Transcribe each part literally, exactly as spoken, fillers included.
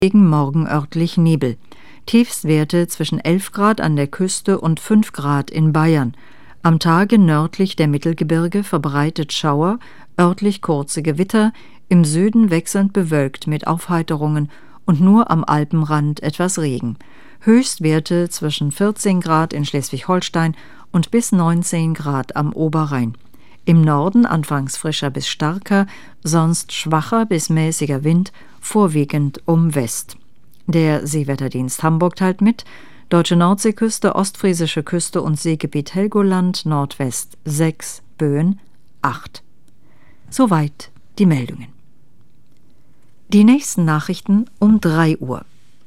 Gegen morgen örtlich Nebel. Tiefstwerte zwischen elf Grad an der Küste und fünf Grad in Bayern. Am Tage nördlich der Mittelgebirge verbreitet Schauer, örtlich kurze Gewitter, im Süden wechselnd bewölkt mit Aufheiterungen und nur am Alpenrand etwas Regen. Höchstwerte zwischen vierzehn Grad in Schleswig-Holstein und bis neunzehn Grad am Oberrhein. Im Norden anfangs frischer bis starker, sonst schwacher bis mäßiger Wind, vorwiegend um West. Der Seewetterdienst Hamburg teilt mit: Deutsche Nordseeküste, Ostfriesische Küste und Seegebiet Helgoland, Nordwest sechs, Böen acht. Soweit die Meldungen. Die nächsten Nachrichten um drei Uhr.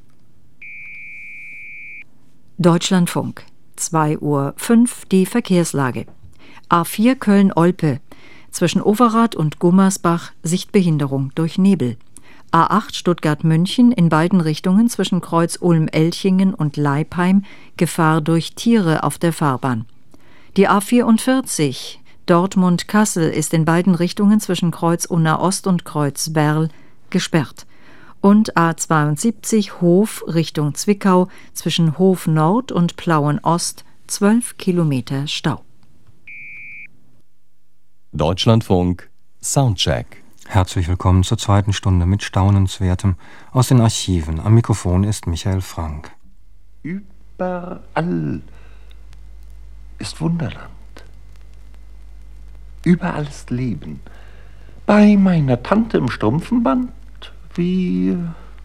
Deutschlandfunk, zwei Uhr fünf, die Verkehrslage. A vier Köln-Olpe, zwischen Overath und Gummersbach Sichtbehinderung durch Nebel. A acht Stuttgart-München in beiden Richtungen zwischen Kreuz Ulm-Elchingen und Leipheim Gefahr durch Tiere auf der Fahrbahn. Die A vierundvierzig Dortmund-Kassel ist in beiden Richtungen zwischen Kreuz Unna-Ost und Kreuz Werl gesperrt. Und A zweiundsiebzig Hof Richtung Zwickau zwischen Hof Nord und Plauen Ost zwölf Kilometer Stau. Deutschlandfunk Soundcheck. Herzlich willkommen zur zweiten Stunde mit Staunenswertem aus den Archiven. Am Mikrofon ist Michael Frank. Überall ist Wunderland. Überall ist Leben. Bei meiner Tante im Strumpfenband wie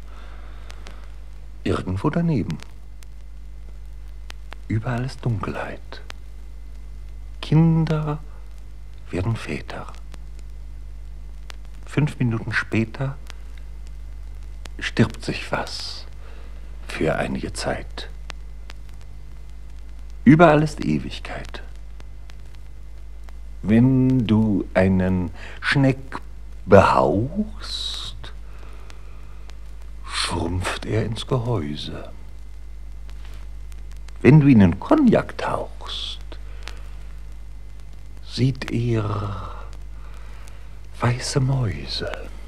irgendwo daneben. Überall ist Dunkelheit. Kinder werden Väter. Fünf Minuten später stirbt sich was für einige Zeit. Überall ist Ewigkeit. Wenn du einen Schneck behauchst, schrumpft er ins Gehäuse. Wenn du ihn in Cognac tauchst, sieht er weiße Mäuse.